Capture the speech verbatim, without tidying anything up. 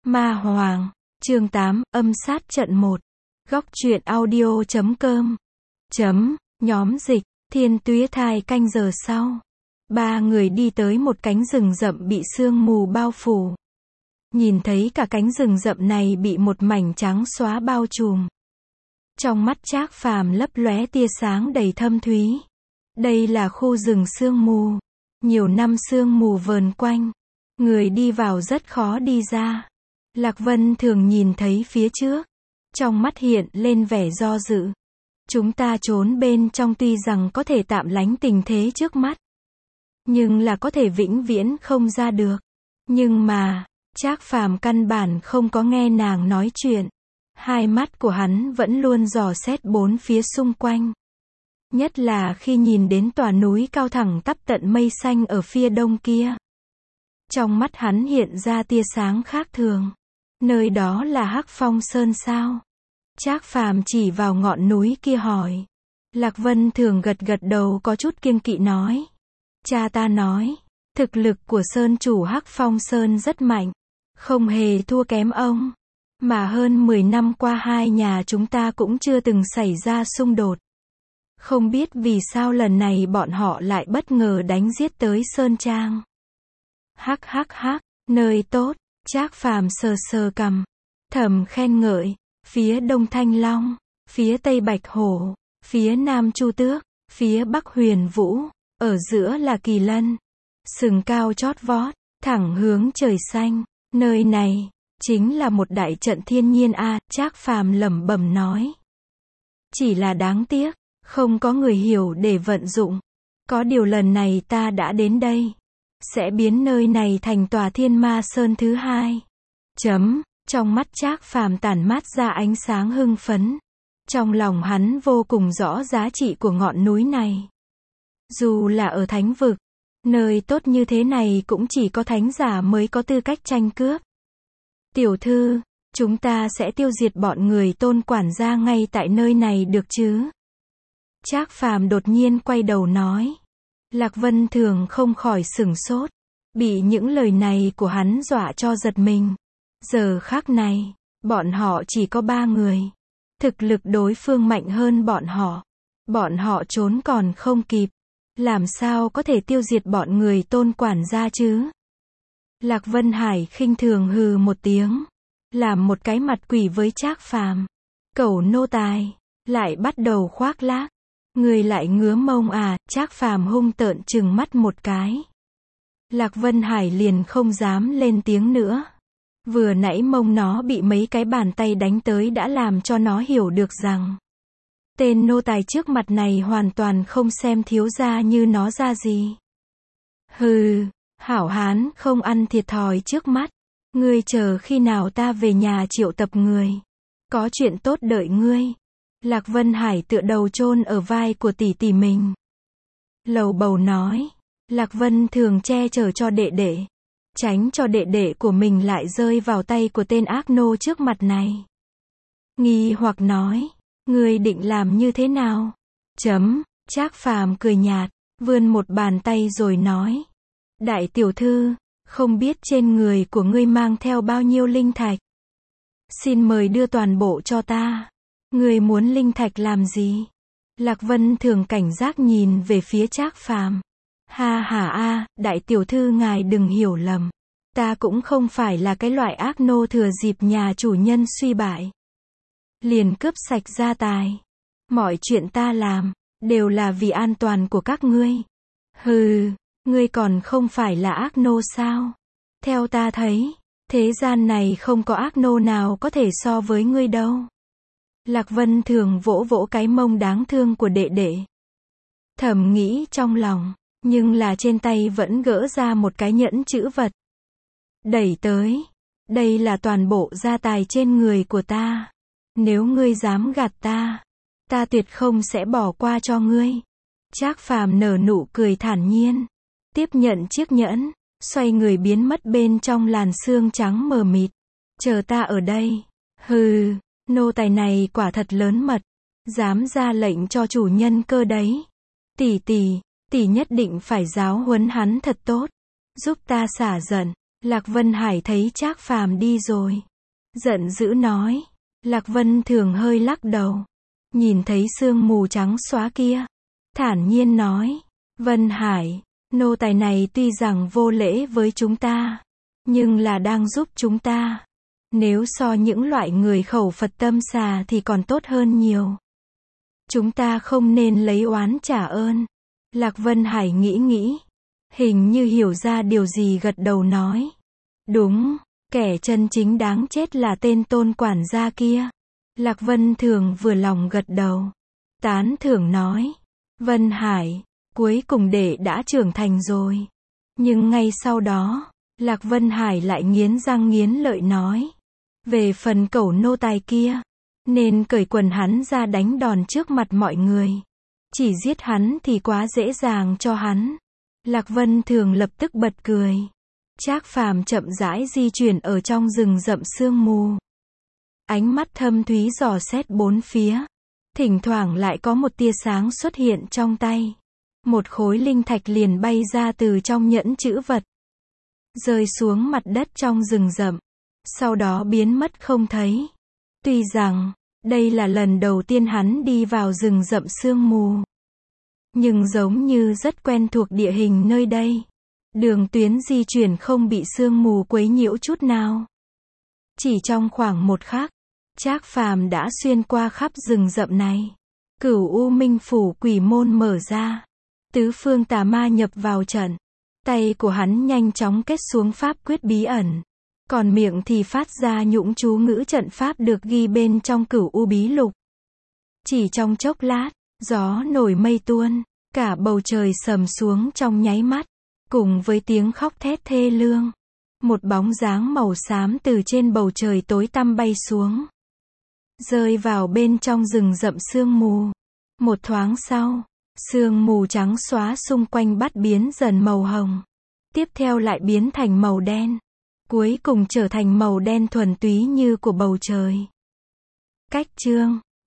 Ma Hoàng, chương tám, âm sát trận một. Góc truyện audio chấm com. Chấm, nhóm dịch, Thiên Tuế Thai canh giờ sau. Ba người đi tới một cánh rừng rậm bị sương mù bao phủ. Nhìn thấy cả cánh rừng rậm này bị một mảnh trắng xóa bao trùm. Trong mắt Trác Phàm lấp lóe tia sáng đầy thâm thúy. Đây là khu rừng sương mù. Nhiều năm sương mù vờn quanh. Người đi vào rất khó đi ra. Lạc Vân Thường nhìn thấy phía trước. Trong mắt hiện lên vẻ do dự. Chúng ta trốn bên trong tuy rằng có thể tạm lánh tình thế trước mắt. Nhưng là có thể vĩnh viễn không ra được. Nhưng mà, Trác Phàm căn bản không có nghe nàng nói chuyện. Hai mắt của hắn vẫn luôn dò xét bốn phía xung quanh. Nhất là khi nhìn đến tòa núi cao thẳng tắp tận mây xanh ở phía đông kia. Trong mắt hắn hiện ra tia sáng khác thường. Nơi đó là Hắc Phong Sơn sao? Trác Phàm chỉ vào ngọn núi kia hỏi. Lạc Vân Thường gật gật đầu có chút kiêng kỵ nói. Cha ta nói, thực lực của Sơn chủ Hắc Phong Sơn rất mạnh. Không hề thua kém ông. Mà hơn mười năm qua hai nhà chúng ta cũng chưa từng xảy ra xung đột. Không biết vì sao lần này bọn họ lại bất ngờ đánh giết tới Sơn Trang. Hắc hắc hắc, nơi tốt. Trác Phàm sờ sờ cằm, thầm khen ngợi, phía đông Thanh Long, phía tây Bạch Hổ, phía nam Chu Tước, phía bắc Huyền Vũ, ở giữa là Kỳ Lân, sừng cao chót vót, thẳng hướng trời xanh, nơi này, chính là một đại trận thiên nhiên a, à, Trác Phàm lẩm bẩm nói. Chỉ là đáng tiếc, không có người hiểu để vận dụng, có điều lần này ta đã đến đây. Sẽ biến nơi này thành tòa Thiên Ma Sơn thứ hai. Chấm, trong mắt Trác Phàm tản mát ra ánh sáng hưng phấn. Trong lòng hắn vô cùng rõ giá trị của ngọn núi này. Dù là ở thánh vực, nơi tốt như thế này cũng chỉ có thánh giả mới có tư cách tranh cướp. Tiểu thư, chúng ta sẽ tiêu diệt bọn người Tôn quản gia ngay tại nơi này được chứ? Trác Phàm đột nhiên quay đầu nói. Lạc Vân Thường không khỏi sửng sốt, bị những lời này của hắn dọa cho giật mình. Giờ khắc này, bọn họ chỉ có ba người. Thực lực đối phương mạnh hơn bọn họ. Bọn họ trốn còn không kịp. Làm sao có thể tiêu diệt bọn người Tôn quản gia chứ? Lạc Vân Hải khinh thường hừ một tiếng. Làm một cái mặt quỷ với Trác Phàm. Cẩu nô tài, lại bắt đầu khoác lác. Người lại ngứa mông à, Trác Phàm hung tợn trừng mắt một cái. Lạc Vân Hải liền không dám lên tiếng nữa. Vừa nãy mông nó bị mấy cái bàn tay đánh tới đã làm cho nó hiểu được rằng tên nô tài trước mặt này hoàn toàn không xem thiếu gia như nó ra gì. Hừ, hảo hán không ăn thiệt thòi trước mắt. Ngươi chờ khi nào ta về nhà triệu tập người. Có chuyện tốt đợi ngươi. Lạc Vân Hải tựa đầu chôn ở vai của tỷ tỷ mình. Lầu bầu nói. Lạc Vân Thường che chở cho đệ đệ. Tránh cho đệ đệ của mình lại rơi vào tay của tên ác nô trước mặt này. Nghi hoặc nói. Ngươi định làm như thế nào? Chấm, Trác Phàm cười nhạt, vươn một bàn tay rồi nói. Đại tiểu thư, không biết trên người của ngươi mang theo bao nhiêu linh thạch. Xin mời đưa toàn bộ cho ta. Người muốn linh thạch làm gì? Lạc Vân Thường cảnh giác nhìn về phía Trác Phàm. Ha ha a, đại tiểu thư ngài đừng hiểu lầm. Ta cũng không phải là cái loại ác nô thừa dịp nhà chủ nhân suy bại. Liền cướp sạch gia tài. Mọi chuyện ta làm, đều là vì an toàn của các ngươi. Hừ, ngươi còn không phải là ác nô sao? Theo ta thấy, thế gian này không có ác nô nào có thể so với ngươi đâu. Lạc Vân Thường vỗ vỗ cái mông đáng thương của đệ đệ. Thầm nghĩ trong lòng, nhưng là trên tay vẫn gỡ ra một cái nhẫn chữ vật. Đẩy tới. Đây là toàn bộ gia tài trên người của ta. Nếu ngươi dám gạt ta, ta tuyệt không sẽ bỏ qua cho ngươi. Trác Phàm nở nụ cười thản nhiên. Tiếp nhận chiếc nhẫn, xoay người biến mất bên trong làn sương trắng mờ mịt. Chờ ta ở đây. Hừ. Nô tài này quả thật lớn mật, dám ra lệnh cho chủ nhân cơ đấy. Tỷ tỷ, tỷ nhất định phải giáo huấn hắn thật tốt, giúp ta xả giận. Lạc Vân Hải thấy Trác Phàm đi rồi, giận dữ nói. Lạc Vân Thường hơi lắc đầu, nhìn thấy sương mù trắng xóa kia, thản nhiên nói, Vân Hải, nô tài này tuy rằng vô lễ với chúng ta, nhưng là đang giúp chúng ta. Nếu so những loại người khẩu Phật tâm xà thì còn tốt hơn nhiều. Chúng ta không nên lấy oán trả ơn. Lạc Vân Hải nghĩ nghĩ, hình như hiểu ra điều gì gật đầu nói. Đúng, kẻ chân chính đáng chết là tên Tôn quản gia kia. Lạc Vân Thường vừa lòng gật đầu, tán thưởng nói, Vân Hải, cuối cùng đệ đã trưởng thành rồi. Nhưng ngay sau đó, Lạc Vân Hải lại nghiến răng nghiến lợi nói, về phần cẩu nô tài kia, nên cởi quần hắn ra đánh đòn trước mặt mọi người. Chỉ giết hắn thì quá dễ dàng cho hắn. Lạc Vân Thường lập tức bật cười. Trác Phàm chậm rãi di chuyển ở trong rừng rậm sương mù. Ánh mắt thâm thúy dò xét bốn phía. Thỉnh thoảng lại có một tia sáng xuất hiện trong tay. Một khối linh thạch liền bay ra từ trong nhẫn trữ vật, rơi xuống mặt đất trong rừng rậm, sau đó biến mất không thấy. Tuy rằng, đây là lần đầu tiên hắn đi vào rừng rậm sương mù, nhưng giống như rất quen thuộc địa hình nơi đây. Đường tuyến di chuyển không bị sương mù quấy nhiễu chút nào. Chỉ trong khoảng một khắc, Trác Phàm đã xuyên qua khắp rừng rậm này. Cửu U Minh Phủ quỷ môn mở ra. Tứ phương tà ma nhập vào trận. Tay của hắn nhanh chóng kết xuống pháp quyết bí ẩn. Còn miệng thì phát ra nhũng chú ngữ trận pháp được ghi bên trong Cửu U Bí Lục. Chỉ trong chốc lát, gió nổi mây tuôn, cả bầu trời sầm xuống trong nháy mắt, cùng với tiếng khóc thét thê lương. Một bóng dáng màu xám từ trên bầu trời tối tăm bay xuống, rơi vào bên trong rừng rậm sương mù. Một thoáng sau, sương mù trắng xóa xung quanh bắt biến dần màu hồng, tiếp theo lại biến thành màu đen, cuối cùng trở thành màu đen thuần túy như của bầu trời. Cách chương